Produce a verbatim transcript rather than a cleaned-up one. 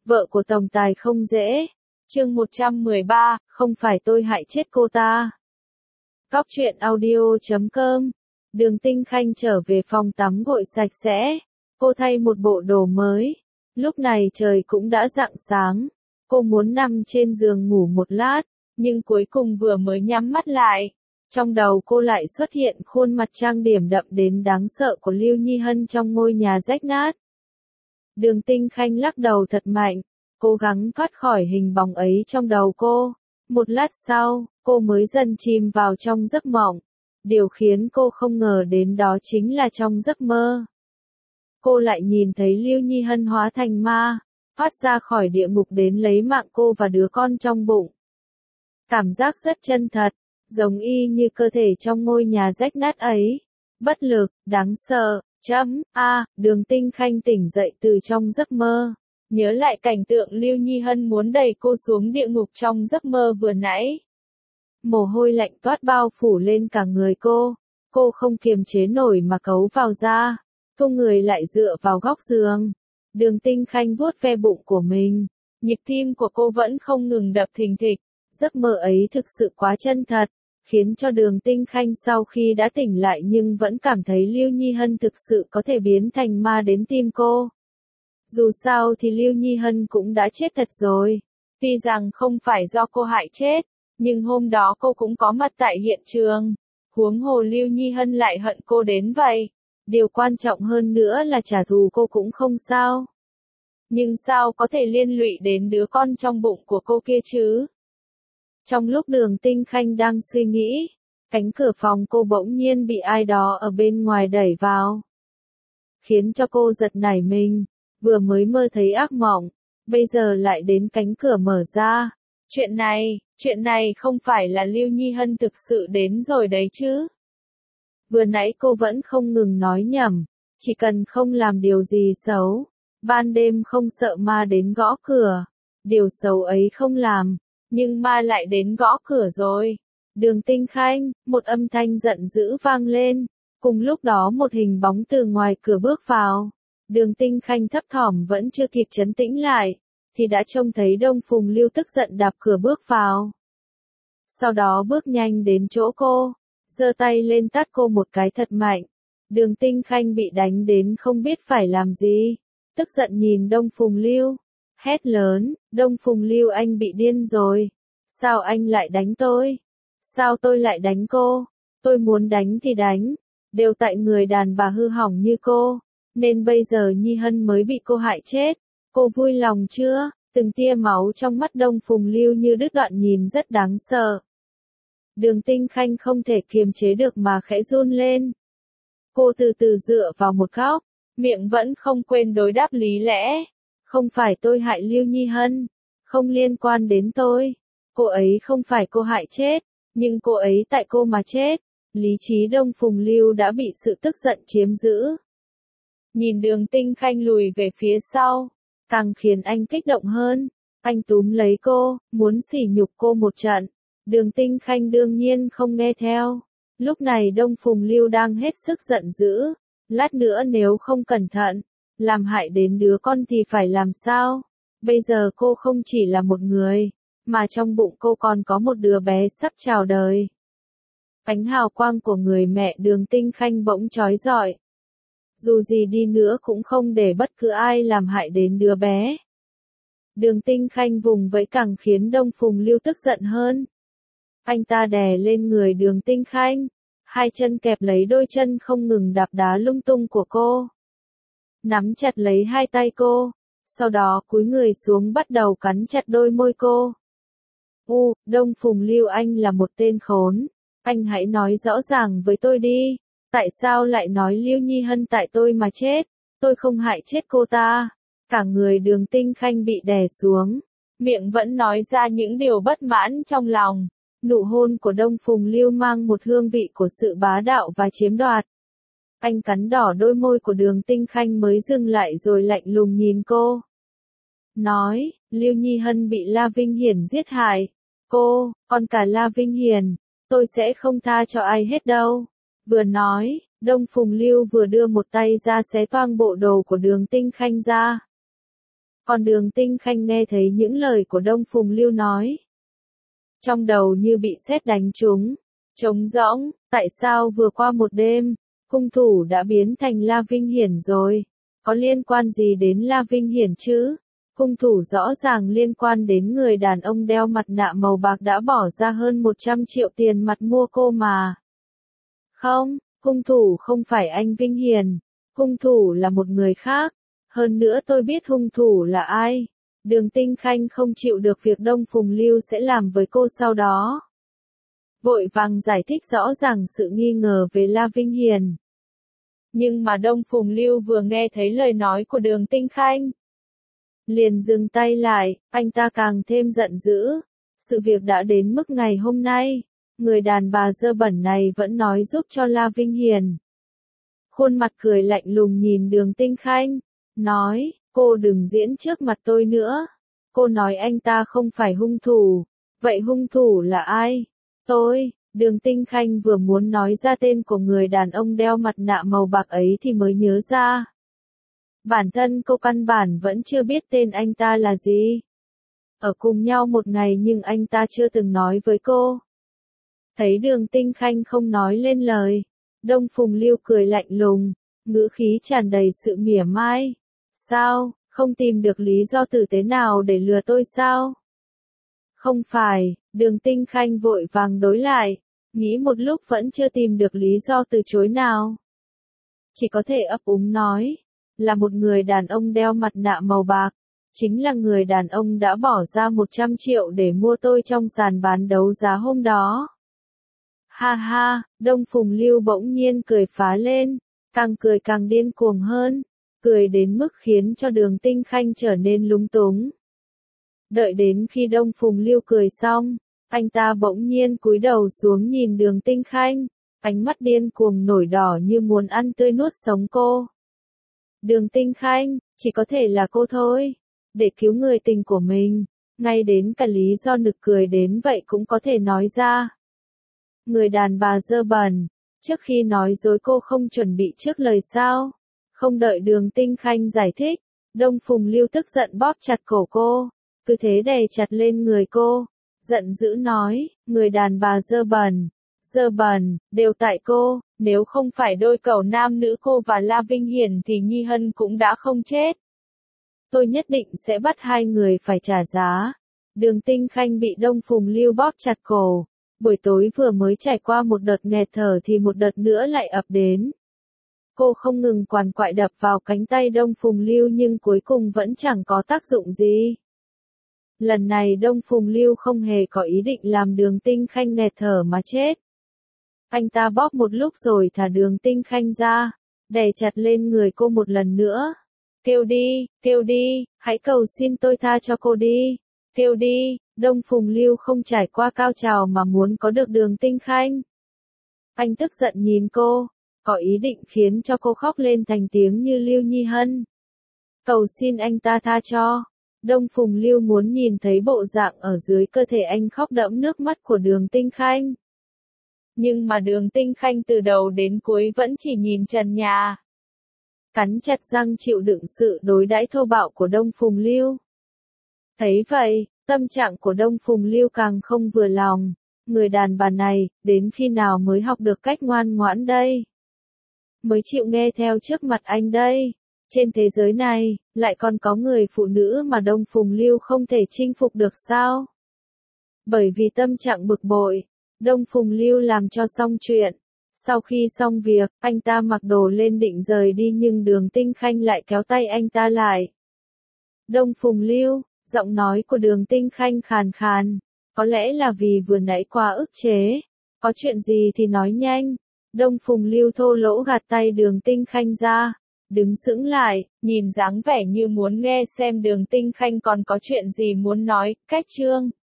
Vợ của tổng tài không dễ. Chương một trăm mười ba, không phải tôi hại chết cô ta. Góc truyện audio chấm com. Đường Tinh Khanh trở về phòng tắm gội sạch sẽ. Cô thay một bộ đồ mới. Lúc này trời cũng đã rạng sáng. Cô muốn nằm trên giường ngủ một lát, nhưng cuối cùng vừa mới nhắm mắt lại, trong đầu cô lại xuất hiện khuôn mặt trang điểm đậm đến đáng sợ của Lưu Nhi Hân trong ngôi nhà rách nát. Đường Tinh Khanh lắc đầu thật mạnh, cố gắng thoát khỏi hình bóng ấy trong đầu cô. Một lát sau, cô mới dần chìm vào trong giấc mộng. Điều khiến cô không ngờ đến đó chính là trong giấc mơ, cô lại nhìn thấy Lưu Nhi Hân hóa thành ma, thoát ra khỏi địa ngục đến lấy mạng cô và đứa con trong bụng. Cảm giác rất chân thật, giống y như cơ thể trong ngôi nhà rách nát ấy. Bất lực, đáng sợ, chấm, a, Đường Tinh Khanh tỉnh dậy từ trong giấc mơ. Nhớ lại cảnh tượng Lưu Nhi Hân muốn đẩy cô xuống địa ngục trong giấc mơ vừa nãy. Mồ hôi lạnh toát bao phủ lên cả người cô. Cô không kiềm chế nổi mà cấu vào da. Cô người lại dựa vào góc giường. Đường Tinh Khanh vuốt ve bụng của mình. Nhịp tim của cô vẫn không ngừng đập thình thịch. Giấc mơ ấy thực sự quá chân thật, khiến cho Đường Tinh Khanh sau khi đã tỉnh lại nhưng vẫn cảm thấy Lưu Nhi Hân thực sự có thể biến thành ma đến tim cô. Dù sao thì Lưu Nhi Hân cũng đã chết thật rồi. Tuy rằng không phải do cô hại chết, nhưng hôm đó cô cũng có mặt tại hiện trường. Huống hồ Lưu Nhi Hân lại hận cô đến vậy. Điều quan trọng hơn nữa là trả thù cô cũng không sao. Nhưng sao có thể liên lụy đến đứa con trong bụng của cô kia chứ? Trong lúc Đường Tinh Khanh đang suy nghĩ, cánh cửa phòng cô bỗng nhiên bị ai đó ở bên ngoài đẩy vào. Khiến cho cô giật nảy mình, vừa mới mơ thấy ác mộng, bây giờ lại đến cánh cửa mở ra. Chuyện này, chuyện này không phải là Lưu Nhi Hân thực sự đến rồi đấy chứ? Vừa nãy cô vẫn không ngừng nói nhầm, chỉ cần không làm điều gì xấu, ban đêm không sợ ma đến gõ cửa. Điều xấu ấy không làm, nhưng ma lại đến gõ cửa rồi. Đường Tinh Khanh, một âm thanh giận dữ vang lên. Cùng lúc đó một hình bóng từ ngoài cửa bước vào. Đường Tinh Khanh thấp thỏm vẫn chưa kịp trấn tĩnh lại, thì đã trông thấy Đông Phùng Lưu tức giận đạp cửa bước vào. Sau đó bước nhanh đến chỗ cô, giơ tay lên tát cô một cái thật mạnh. Đường Tinh Khanh bị đánh đến không biết phải làm gì, tức giận nhìn Đông Phùng Lưu, hét lớn, Đông Phùng Lưu anh bị điên rồi. Sao anh lại đánh tôi? Sao tôi lại đánh cô? Tôi muốn đánh thì đánh, đều tại người đàn bà hư hỏng như cô, nên bây giờ Nhi Hân mới bị cô hại chết. Cô vui lòng chưa? Từng tia máu trong mắt Đông Phùng Lưu như đứt đoạn nhìn rất đáng sợ. Đường Tinh Khanh không thể kiềm chế được mà khẽ run lên. Cô từ từ dựa vào một góc, miệng vẫn không quên đối đáp lý lẽ. Không phải tôi hại Lưu Nhi Hân, không liên quan đến tôi. Cô ấy không phải cô hại chết, nhưng cô ấy tại cô mà chết. Lý trí Đông Phùng Lưu đã bị sự tức giận chiếm giữ. Nhìn Đường Tinh Khanh lùi về phía sau, càng khiến anh kích động hơn. Anh túm lấy cô, muốn sỉ nhục cô một trận. Đường Tinh Khanh đương nhiên không nghe theo. Lúc này Đông Phùng Lưu đang hết sức giận dữ. Lát nữa nếu không cẩn thận, làm hại đến đứa con thì phải làm sao? Bây giờ cô không chỉ là một người, mà trong bụng cô còn có một đứa bé sắp chào đời. Ánh hào quang của người mẹ Đường Tinh Khanh bỗng chói rọi. Dù gì đi nữa cũng không để bất cứ ai làm hại đến đứa bé. Đường Tinh Khanh vùng vẫy càng khiến Đông Phùng Lưu tức giận hơn. Anh ta đè lên người Đường Tinh Khanh, hai chân kẹp lấy đôi chân không ngừng đạp đá lung tung của cô. Nắm chặt lấy hai tay cô, sau đó cúi người xuống bắt đầu cắn chặt đôi môi cô. U, Đông Phùng Lưu anh là một tên khốn, anh hãy nói rõ ràng với tôi đi, tại sao lại nói Lưu Nhi Hân tại tôi mà chết, tôi không hại chết cô ta. Cả người Đường Tinh Khanh bị đè xuống, miệng vẫn nói ra những điều bất mãn trong lòng. Nụ hôn của Đông Phùng Lưu mang một hương vị của sự bá đạo và chiếm đoạt. Anh cắn đỏ đôi môi của Đường Tinh Khanh mới dừng lại rồi lạnh lùng nhìn cô. Nói, Lưu Nhi Hân bị La Vinh Hiển giết hại. Cô, còn cả La Vinh Hiển, tôi sẽ không tha cho ai hết đâu. Vừa nói, Đông Phùng Lưu vừa đưa một tay ra xé toang bộ đồ của Đường Tinh Khanh ra. Còn Đường Tinh Khanh nghe thấy những lời của Đông Phùng Lưu nói. Trong đầu như bị sét đánh trúng, trống rỗng, tại sao vừa qua một đêm, hung thủ đã biến thành La Vinh Hiển rồi? Có liên quan gì đến La Vinh Hiển chứ? Hung thủ rõ ràng liên quan đến người đàn ông đeo mặt nạ màu bạc đã bỏ ra hơn một trăm triệu tiền mặt mua cô mà. Không, hung thủ không phải anh Vinh Hiển, hung thủ là một người khác. Hơn nữa tôi biết hung thủ là ai. Đường Tinh Khanh không chịu được việc Đông Phùng Lưu sẽ làm với cô sau đó. Vội vàng giải thích rõ ràng sự nghi ngờ về La Vinh Hiển. Nhưng mà Đông Phùng Lưu vừa nghe thấy lời nói của Đường Tinh Khanh, liền dừng tay lại, anh ta càng thêm giận dữ. Sự việc đã đến mức ngày hôm nay, người đàn bà dơ bẩn này vẫn nói giúp cho La Vinh Hiển. Khuôn mặt cười lạnh lùng nhìn Đường Tinh Khanh, nói, cô đừng diễn trước mặt tôi nữa. Cô nói anh ta không phải hung thủ, vậy hung thủ là ai? Tôi. Đường Tinh Khanh vừa muốn nói ra tên của người đàn ông đeo mặt nạ màu bạc ấy thì mới nhớ ra. Bản thân cô căn bản vẫn chưa biết tên anh ta là gì. Ở cùng nhau một ngày nhưng anh ta chưa từng nói với cô. Thấy Đường Tinh Khanh không nói lên lời, Đông Phùng Lưu cười lạnh lùng, ngữ khí tràn đầy sự mỉa mai. Sao, không tìm được lý do tử tế nào để lừa tôi sao? Không phải, Đường Tinh Khanh vội vàng đối lại, nghĩ một lúc vẫn chưa tìm được lý do từ chối nào. Chỉ có thể ấp úng nói, là một người đàn ông đeo mặt nạ màu bạc, chính là người đàn ông đã bỏ ra một trăm triệu để mua tôi trong sàn bán đấu giá hôm đó. Ha ha, Đông Phùng Lưu bỗng nhiên cười phá lên, càng cười càng điên cuồng hơn, cười đến mức khiến cho Đường Tinh Khanh trở nên lúng túng. Đợi đến khi Đông Phùng Lưu cười xong, anh ta bỗng nhiên cúi đầu xuống nhìn Đường Tinh Khanh, ánh mắt điên cuồng nổi đỏ như muốn ăn tươi nuốt sống cô. Đường Tinh Khanh, chỉ có thể là cô thôi, để cứu người tình của mình, ngay đến cả lý do nực cười đến vậy cũng có thể nói ra. Người đàn bà dơ bẩn, trước khi nói dối cô không chuẩn bị trước lời sao? Không đợi Đường Tinh Khanh giải thích, Đông Phùng Lưu tức giận bóp chặt cổ cô, cứ thế đè chặt lên người cô, giận dữ nói, người đàn bà dơ bẩn, dơ bẩn, đều tại cô, nếu không phải đôi cẩu nam nữ cô và La Vinh Hiển thì Nhi Hân cũng đã không chết. Tôi nhất định sẽ bắt hai người phải trả giá. Đường Tinh Khanh bị Đông Phùng Lưu bóp chặt cổ, buổi tối vừa mới trải qua một đợt nghẹt thở thì một đợt nữa lại ập đến. Cô không ngừng quằn quại đập vào cánh tay Đông Phùng Lưu nhưng cuối cùng vẫn chẳng có tác dụng gì. Lần này Đông Phùng Lưu không hề có ý định làm Đường Tinh Khanh nghẹt thở mà chết. Anh ta bóp một lúc rồi thả Đường Tinh Khanh ra, đè chặt lên người cô một lần nữa. Kêu đi, kêu đi, hãy cầu xin tôi tha cho cô đi. Kêu đi, Đông Phùng Lưu không trải qua cao trào mà muốn có được Đường Tinh Khanh. Anh tức giận nhìn cô, có ý định khiến cho cô khóc lên thành tiếng như Lưu Nhi Hân. Cầu xin anh ta tha cho. Đông Phùng Lưu muốn nhìn thấy bộ dạng ở dưới cơ thể anh khóc đẫm nước mắt của Đường Tinh Khanh. Nhưng mà Đường Tinh Khanh từ đầu đến cuối vẫn chỉ nhìn trần nhà. Cắn chặt răng chịu đựng sự đối đãi thô bạo của Đông Phùng Lưu. Thấy vậy, tâm trạng của Đông Phùng Lưu càng không vừa lòng. Người đàn bà này, đến khi nào mới học được cách ngoan ngoãn đây? Mới chịu nghe theo trước mặt anh đây. Trên thế giới này, lại còn có người phụ nữ mà Đông Phùng Lưu không thể chinh phục được sao? Bởi vì tâm trạng bực bội, Đông Phùng Lưu làm cho xong chuyện. Sau khi xong việc, anh ta mặc đồ lên định rời đi nhưng Đường Tinh Khanh lại kéo tay anh ta lại. Đông Phùng Lưu, giọng nói của Đường Tinh Khanh khàn khàn, có lẽ là vì vừa nãy quá ức chế. Có chuyện gì thì nói nhanh. Đông Phùng Lưu thô lỗ gạt tay Đường Tinh Khanh ra, đứng sững lại, nhìn dáng vẻ như muốn nghe xem Đường Tinh Khanh còn có chuyện gì muốn nói. Cách chương